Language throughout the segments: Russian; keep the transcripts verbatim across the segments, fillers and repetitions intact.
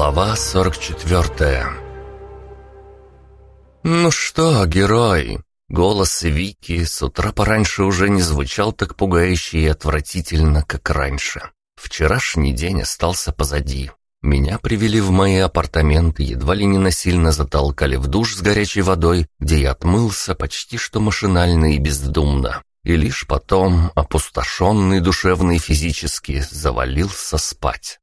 Глава сорок четвертая. «Ну что, герой?» Голос Вики с утра пораньше уже не звучал так пугающе и отвратительно, как раньше. Вчерашний день остался позади. Меня привели в мои апартаменты, едва ли не насильно затолкали в душ с горячей водой, где я отмылся почти что машинально и бездумно. И лишь потом, опустошенный душевно и физически, завалился спать.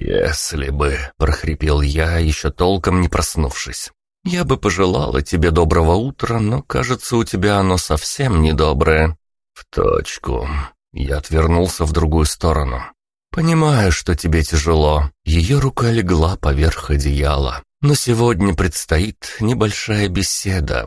«Если бы», — прохрипел я, еще толком не проснувшись. «Я бы пожелала тебе доброго утра, но, кажется, у тебя оно совсем недоброе». «В точку». Я отвернулся в другую сторону. «Понимаю, что тебе тяжело». Ее рука легла поверх одеяла. «Но сегодня предстоит небольшая беседа».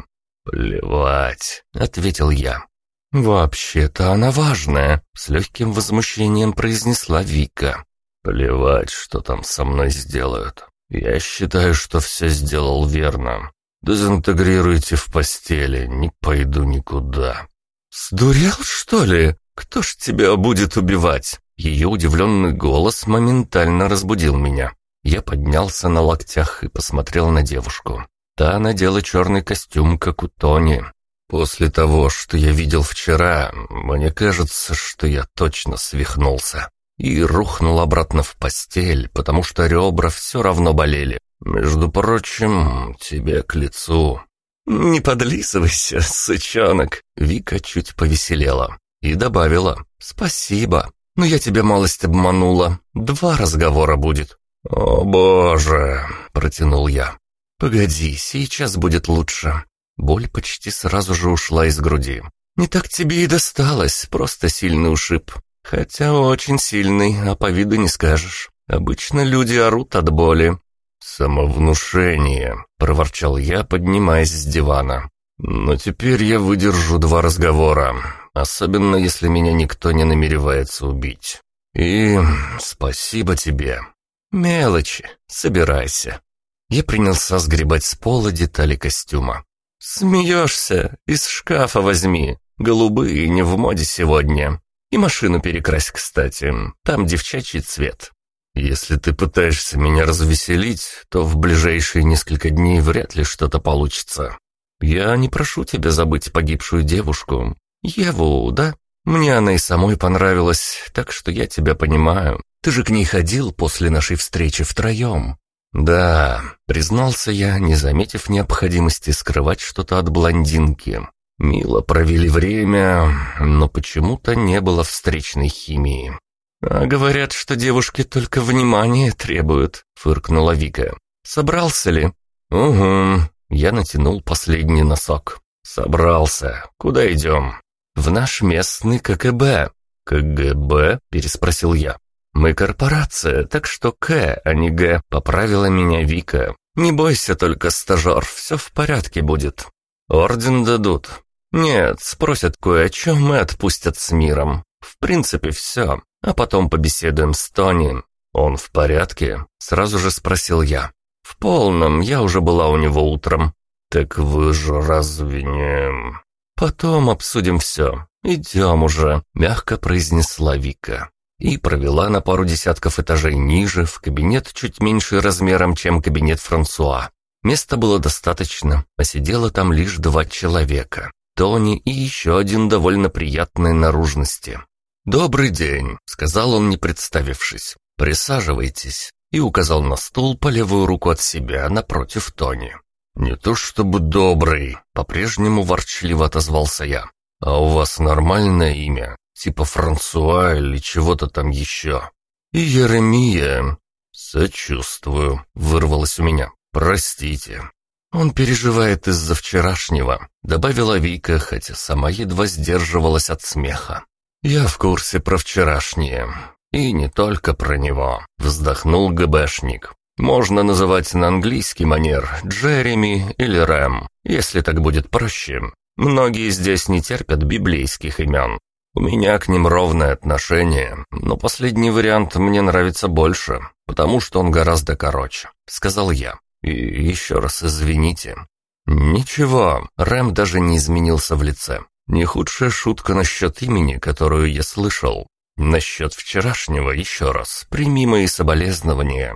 «Плевать», — ответил я. «Вообще-то она важная», — с легким возмущением произнесла Вика. «Плевать, что там со мной сделают. Я считаю, что все сделал верно. Дезинтегрируйте в постели, не пойду никуда». «Сдурел, что ли? Кто ж тебя будет убивать?» Ее удивленный голос моментально разбудил меня. Я поднялся на локтях и посмотрел на девушку. Та надела черный костюм, как у Тони. После того, что я видел вчера, мне кажется, что я точно свихнулся. И рухнул обратно в постель, потому что ребра все равно болели. Между прочим, тебе к лицу. «Не подлизывайся, сычонок!» Вика чуть повеселела и добавила: «Спасибо, но я тебя малость обманула. Два разговора будет». «О боже!» — протянул я. «Погоди, сейчас будет лучше». Боль почти сразу же ушла из груди. «Не так тебе и досталось, просто сильный ушиб. Хотя очень сильный, а по виду не скажешь. Обычно люди орут от боли». «Самовнушение», — проворчал я, поднимаясь с дивана. «Но теперь я выдержу два разговора, особенно если меня никто не намеревается убить. И спасибо тебе». «Мелочи, собирайся». Я принялся сгребать с пола детали костюма. «Смеешься? Из шкафа возьми. Голубые не в моде сегодня. И машину перекрась, кстати. Там девчачий цвет». «Если ты пытаешься меня развеселить, то в ближайшие несколько дней вряд ли что-то получится. Я не прошу тебя забыть погибшую девушку. Еву, да? Мне она и самой понравилась, так что я тебя понимаю. Ты же к ней ходил после нашей встречи втроем». «Да», — признался я, не заметив необходимости скрывать что-то от блондинки. Мило провели время, но почему-то не было встречной химии. «А говорят, что девушки только внимания требуют», — фыркнула Вика. «Собрался ли?» «Угу», — я натянул последний носок. «Собрался. Куда идем?» «В наш местный ка гэ бэ». «ка гэ бэ?» — переспросил я. «Мы корпорация, так что К, а не Г», — поправила меня Вика. «Не бойся только, стажер, все в порядке будет». «Орден дадут?» «Нет, спросят кое о чем и отпустят с миром. В принципе, все. А потом побеседуем с Тони». «Он в порядке?» — сразу же спросил я. «В полном, я уже была у него утром». «Так вы же разве не...» «Потом обсудим все. Идем уже», — мягко произнесла Вика. И провела на пару десятков этажей ниже, в кабинет чуть меньше размером, чем кабинет Франсуа. Места было достаточно, а сидело там лишь два человека. Тони и еще один довольно приятной наружности. «Добрый день», — сказал он, не представившись. «Присаживайтесь», и указал на стул по левую руку от себя напротив Тони. «Не то чтобы добрый», — по-прежнему ворчливо отозвался я. «А у вас нормальное имя? Типа Франсуа или чего-то там еще?» «И Еремия». «Сочувствую», — вырвалось у меня. «Простите». «Он переживает из-за вчерашнего», — добавила Вика, хотя сама едва сдерживалась от смеха. «Я в курсе про вчерашнее. И не только про него», — вздохнул гэ-бэшник. «Можно называть на английский манер Джереми или Рэм, если так будет проще. Многие здесь не терпят библейских имен. У меня к ним ровное отношение, но последний вариант мне нравится больше, потому что он гораздо короче», — сказал я. «И еще раз извините». «Ничего», — Рэм даже не изменился в лице. «Не худшая шутка насчет имени, которую я слышал. Насчет вчерашнего еще раз, прими мои соболезнования».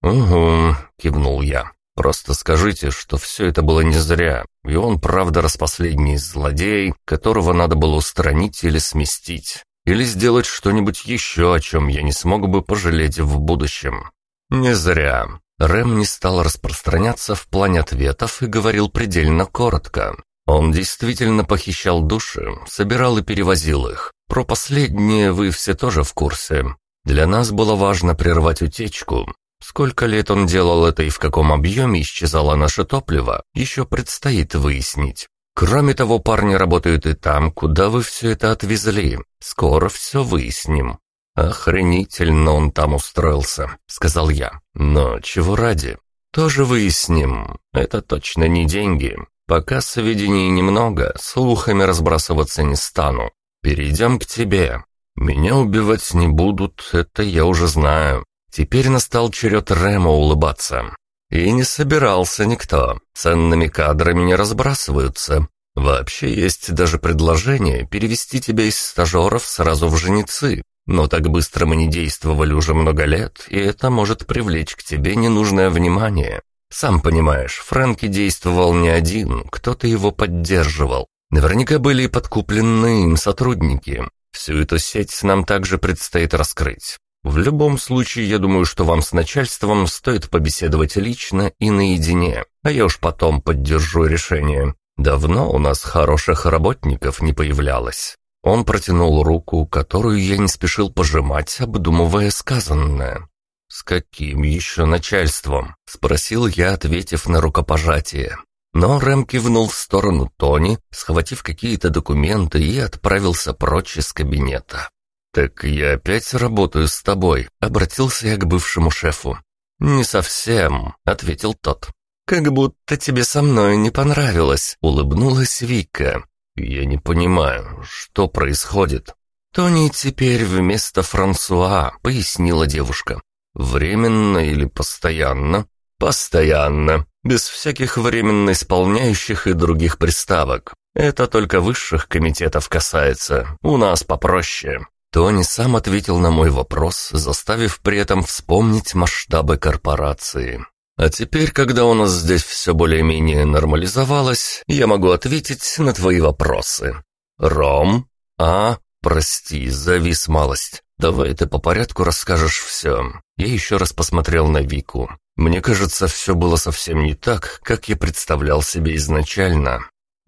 «Угу», — кивнул я. «Просто скажите, что все это было не зря, и он правда распоследний злодей, которого надо было устранить или сместить, или сделать что-нибудь еще, о чем я не смог бы пожалеть в будущем». «Не зря». Рэм не стал распространяться в плане ответов и говорил предельно коротко. Он действительно похищал души, собирал и перевозил их. Про последнее вы все тоже в курсе. Для нас было важно прервать утечку. Сколько лет он делал это и в каком объеме исчезало наше топливо, еще предстоит выяснить. Кроме того, парни работают и там, куда вы все это отвезли. Скоро все выясним». «Охренительно он там устроился», — сказал я. «Но чего ради? Тоже выясним. Это точно не деньги. Пока сведений немного, слухами разбрасываться не стану. Перейдем к тебе. Меня убивать не будут, это я уже знаю». Теперь настал черед Рэма улыбаться. И не собирался никто. Ценными кадрами не разбрасываются. Вообще есть даже предложение перевести тебя из стажеров сразу в женицы. Но так быстро мы не действовали уже много лет, и это может привлечь к тебе ненужное внимание. Сам понимаешь, Фрэнки действовал не один, кто-то его поддерживал. Наверняка были и подкуплены им сотрудники. Всю эту сеть нам также предстоит раскрыть. В любом случае, я думаю, что вам с начальством стоит побеседовать лично и наедине, а я уж потом поддержу решение. Давно у нас хороших работников не появлялось». Он протянул руку, которую я не спешил пожимать, обдумывая сказанное. «С каким еще начальством?» — спросил я, ответив на рукопожатие. Но Рэм кивнул в сторону Тони, схватив какие-то документы, и отправился прочь из кабинета. «Так я опять работаю с тобой», — обратился я к бывшему шефу. «Не совсем», — ответил тот. «Как будто тебе со мной не понравилось», — улыбнулась Вика. «Я не понимаю, что происходит?» «Тони теперь вместо Франсуа», — пояснила девушка. «Временно или постоянно?» «Постоянно, без всяких временно исполняющих и других приставок. Это только высших комитетов касается, у нас попроще». Тони сам ответил на мой вопрос, заставив при этом вспомнить масштабы корпорации. «А теперь, когда у нас здесь все более-менее нормализовалось, я могу ответить на твои вопросы». «Ром? А? Прости, завис малость. Давай ты по порядку расскажешь все». Я еще раз посмотрел на Вику. Мне кажется, все было совсем не так, как я представлял себе изначально.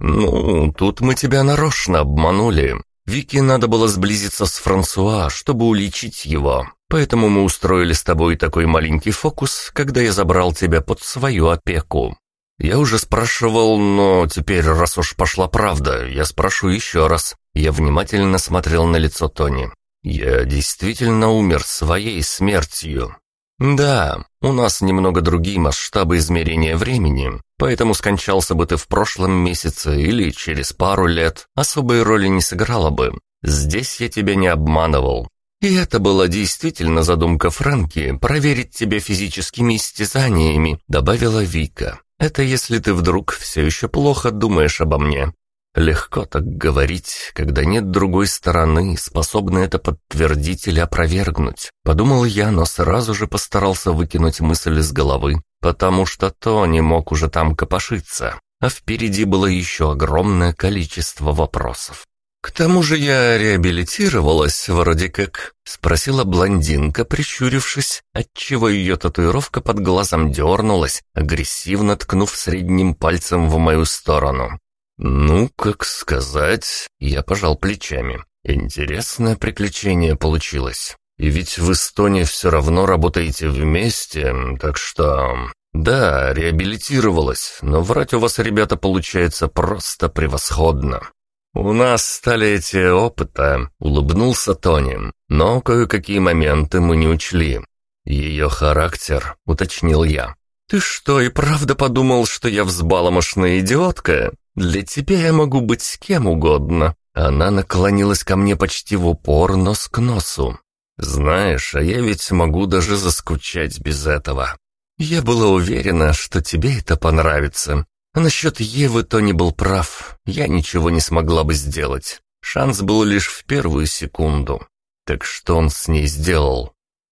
«Ну, тут мы тебя нарочно обманули. Вике надо было сблизиться с Франсуа, чтобы уличить его. Поэтому мы устроили с тобой такой маленький фокус, когда я забрал тебя под свою опеку. Я уже спрашивал, но теперь, раз уж пошла правда, я спрошу еще раз». Я внимательно смотрел на лицо Тони. «Я действительно умер своей смертью». «Да, у нас немного другие масштабы измерения времени, поэтому скончался бы ты в прошлом месяце или через пару лет, особой роли не сыграло бы. Здесь я тебя не обманывал. И это была действительно задумка Фрэнки проверить тебя физическими истязаниями», — добавила Вика. «Это если ты вдруг все еще плохо думаешь обо мне». Легко так говорить, когда нет другой стороны, способной это подтвердить или опровергнуть. Подумал я, но сразу же постарался выкинуть мысль из головы, потому что Тони мог уже там копошиться, а впереди было еще огромное количество вопросов. «К тому же я реабилитировалась вроде как?» — спросила блондинка, прищурившись, отчего ее татуировка под глазом дернулась, агрессивно ткнув средним пальцем в мою сторону. «Ну, как сказать...» — я пожал плечами. «Интересное приключение получилось. И ведь в Эстонии все равно работаете вместе, так что...» «Да, реабилитировалась, но врать у вас, ребята, получается просто превосходно». «У нас столетие опыта», — улыбнулся Тони, «но кое-какие моменты мы не учли». «Ее характер», — уточнил я. «Ты что, и правда подумал, что я взбаломошная идиотка? Для тебя я могу быть с кем угодно». Она наклонилась ко мне почти в упор, нос к носу. «Знаешь, а я ведь могу даже заскучать без этого». «Я была уверена, что тебе это понравится. А насчет Евы Тони был прав. Я ничего не смогла бы сделать. Шанс был лишь в первую секунду». «Так что он с ней сделал?»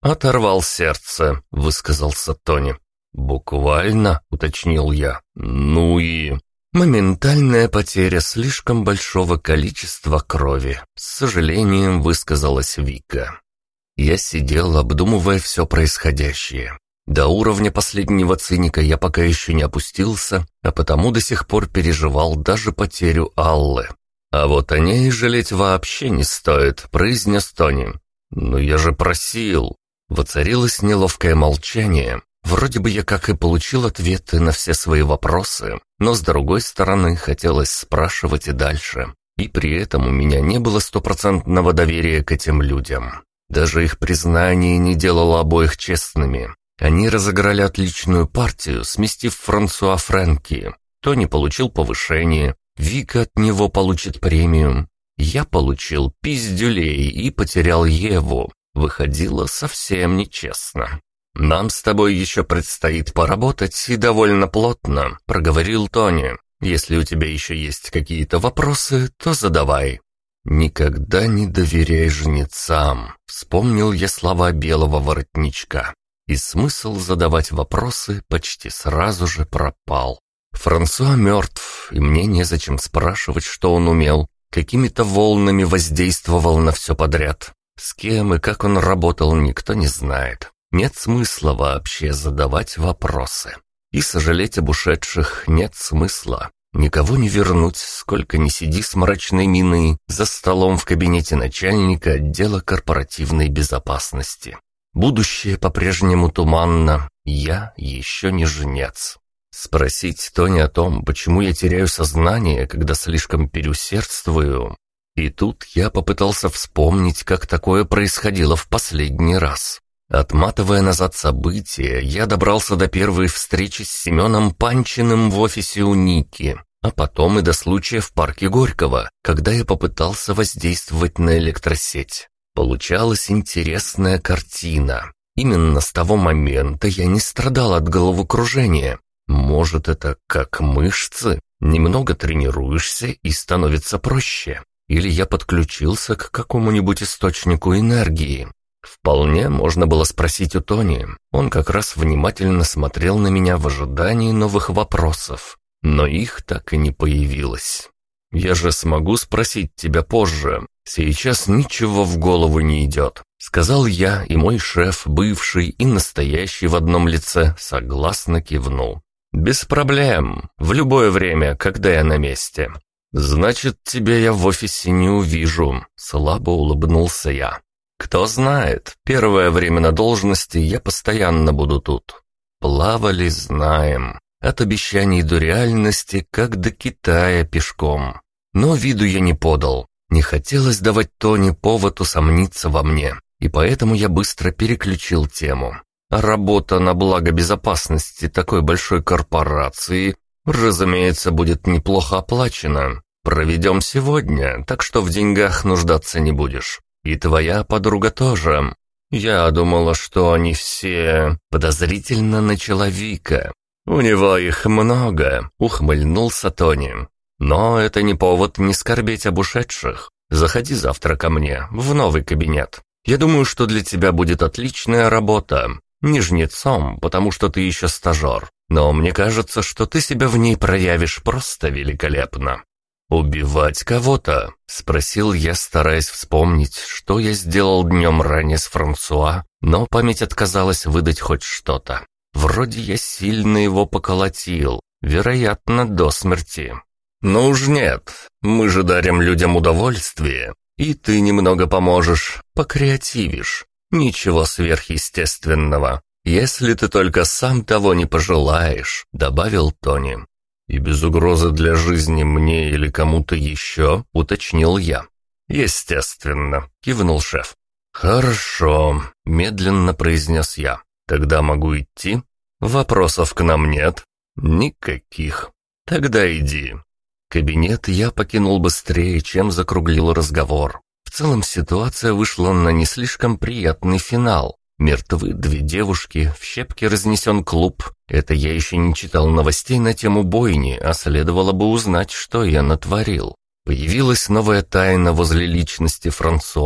«Оторвал сердце», — высказался Тони. «Буквально?» — уточнил я. «Ну и...» «Моментальная потеря слишком большого количества крови», — с сожалением высказалась Вика. Я сидел, обдумывая все происходящее. До уровня последнего циника я пока еще не опустился, а потому до сих пор переживал даже потерю Аллы. «А вот о ней жалеть вообще не стоит», — произнес Тони. «Но я же просил». Воцарилось неловкое молчание. Вроде бы я как и получил ответы на все свои вопросы, но с другой стороны хотелось спрашивать и дальше. И при этом у меня не было стопроцентного доверия к этим людям. Даже их признание не делало обоих честными. Они разыграли отличную партию, сместив Франсуа Фрэнки. Тони получил повышение, Вика от него получит премию. Я получил пиздюлей и потерял Еву. Выходило совсем нечестно. «Нам с тобой еще предстоит поработать и довольно плотно», — проговорил Тони. «Если у тебя еще есть какие-то вопросы, то задавай». «Никогда не доверяй жнецам», — вспомнил я слова белого воротничка. И смысл задавать вопросы почти сразу же пропал. Франсуа мертв, и мне незачем спрашивать, что он умел. Какими-то волнами воздействовал на все подряд. С кем и как он работал, никто не знает. Нет смысла вообще задавать вопросы. И сожалеть об ушедших нет смысла. Никого не вернуть, сколько ни сиди с мрачной миной за столом в кабинете начальника отдела корпоративной безопасности. Будущее по-прежнему туманно, я еще не жнец. Спросить Тони о том, почему я теряю сознание, когда слишком переусердствую. И тут я попытался вспомнить, как такое происходило в последний раз. Отматывая назад события, я добрался до первой встречи с Семеном Панчиным в офисе у Ники, а потом и до случая в парке Горького, когда я попытался воздействовать на электросеть. Получалась интересная картина. Именно с того момента я не страдал от головокружения. Может, это как мышцы? Немного тренируешься и становится проще. Или я подключился к какому-нибудь источнику энергии. Вполне можно было спросить у Тони. Он как раз внимательно смотрел на меня в ожидании новых вопросов. Но их так и не появилось. «Я же смогу спросить тебя позже. Сейчас ничего в голову не идет», — сказал я, и мой шеф, бывший и настоящий в одном лице, согласно кивнул. «Без проблем. В любое время, когда я на месте». «Значит, тебя я в офисе не увижу», — слабо улыбнулся я. «Кто знает, первое время на должности я постоянно буду тут». Плавали, знаем. От обещаний до реальности, как до Китая пешком. Но виду я не подал. Не хотелось давать Тони повод усомниться во мне, и поэтому я быстро переключил тему. А работа на благо безопасности такой большой корпорации, разумеется, будет неплохо оплачена. Проведем сегодня, так что в деньгах нуждаться не будешь. И твоя подруга тоже. Я думала, что они все... Подозрительно начала Вика. У него их много, ухмыльнулся Тони. Но это не повод не скорбеть об ушедших. Заходи завтра ко мне, в новый кабинет. Я думаю, что для тебя будет отличная работа. Не жнецом, потому что ты еще стажер. Но мне кажется, что ты себя в ней проявишь просто великолепно. «Убивать кого-то?» — спросил я, стараясь вспомнить, что я сделал днем ранее с Франсуа, но память отказалась выдать хоть что-то. Вроде я сильно его поколотил, вероятно, до смерти. «Ну уж нет, мы же дарим людям удовольствие, и ты немного поможешь, покреативишь. Ничего сверхъестественного, если ты только сам того не пожелаешь», — добавил Тони. «И без угрозы для жизни мне или кому-то еще?» — уточнил я. «Естественно», — кивнул шеф. «Хорошо», — медленно произнес я. «Тогда могу идти? Вопросов к нам нет?» «Никаких. Тогда иди». Кабинет я покинул быстрее, чем закруглил разговор. В целом ситуация вышла на не слишком приятный финал. Мертвы две девушки, в щепки разнесен клуб. Это я еще не читал новостей на тему бойни, а следовало бы узнать, что я натворил. Появилась новая тайна возле личности Франсуа.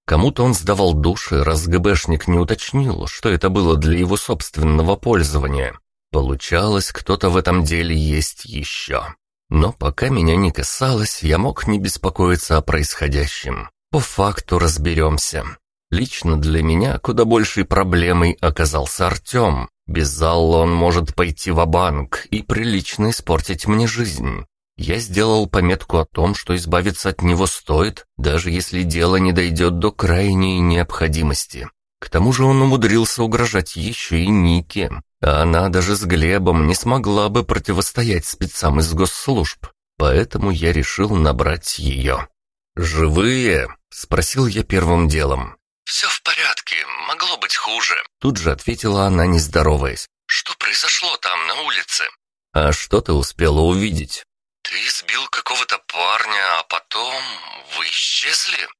Кому-то он сдавал души, раз ГБшник не уточнил, что это было для его собственного пользования. Получалось, кто-то в этом деле есть еще. Но пока меня не касалось, я мог не беспокоиться о происходящем. По факту разберемся. Лично для меня куда большей проблемой оказался Артем. Без зала он может пойти ва-банк и прилично испортить мне жизнь. Я сделал пометку о том, что избавиться от него стоит, даже если дело не дойдет до крайней необходимости. К тому же он умудрился угрожать еще и Нике, а она даже с Глебом не смогла бы противостоять спецам из госслужб, поэтому я решил набрать ее. «Живые?» — спросил я первым делом. «Все в порядке, могло быть хуже», — тут же ответила она, не здороваясь. «Что произошло там, на улице?» «А что ты успела увидеть?» «Ты избил какого-то парня, а потом вы исчезли?»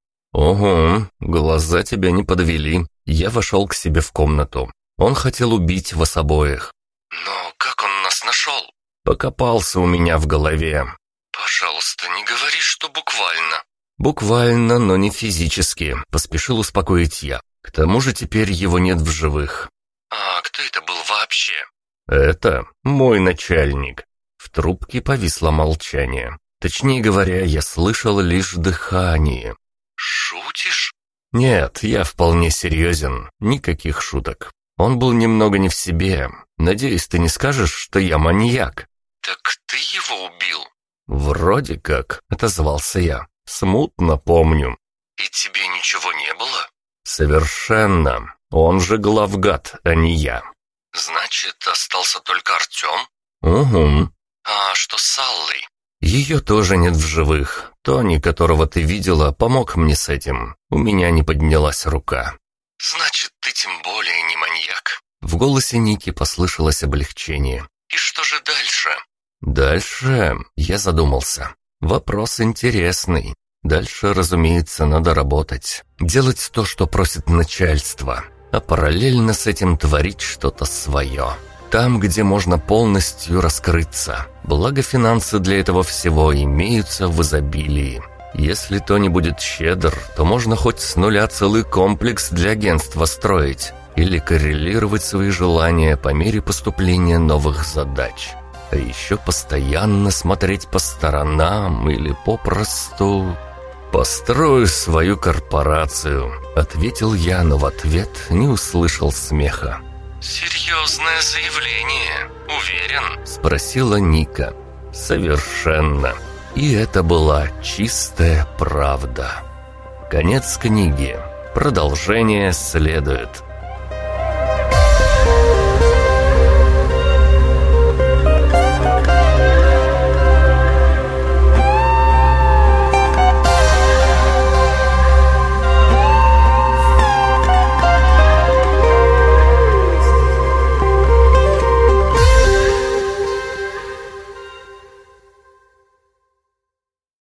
«Ого, глаза тебя не подвели». Я вошел к себе в комнату. Он хотел убить вас обоих. «Но как он нас нашел?» Покопался у меня в голове. «Пожалуйста, не говори, что буквально». «Буквально, но не физически», — поспешил успокоить я. «К тому же теперь его нет в живых». «А кто это был вообще?» «Это мой начальник». В трубке повисло молчание. Точнее говоря, я слышал лишь дыхание. «Шутишь?» «Нет, я вполне серьезен. Никаких шуток. Он был немного не в себе. Надеюсь, ты не скажешь, что я маньяк?» «Так ты его убил?» «Вроде как», — отозвался я. «Смутно помню». «И тебе ничего не было?» «Совершенно. Он же главгад, а не я». «Значит, остался только Артем?» «Угу». «А что с Аллой?» «Ее тоже нет в живых. Тони, которого ты видела, помог мне с этим. У меня не поднялась рука». «Значит, ты тем более не маньяк». В голосе Ники послышалось облегчение. «И что же дальше?» «Дальше...» Я задумался. «Вопрос интересный. Дальше, разумеется, надо работать. Делать то, что просит начальство. А параллельно с этим творить что-то свое. Там, где можно полностью раскрыться. Благо финансы для этого всего имеются в изобилии. Если Тони будет щедр, то можно хоть с нуля целый комплекс для агентства строить. Или коррелировать свои желания по мере поступления новых задач. А еще постоянно смотреть по сторонам или попросту... «Построю свою корпорацию», — ответил я, но в ответ не услышал смеха. «Серьезное заявление, уверен?» — спросила Ника. «Совершенно. И это была чистая правда». Конец книги. Продолжение следует.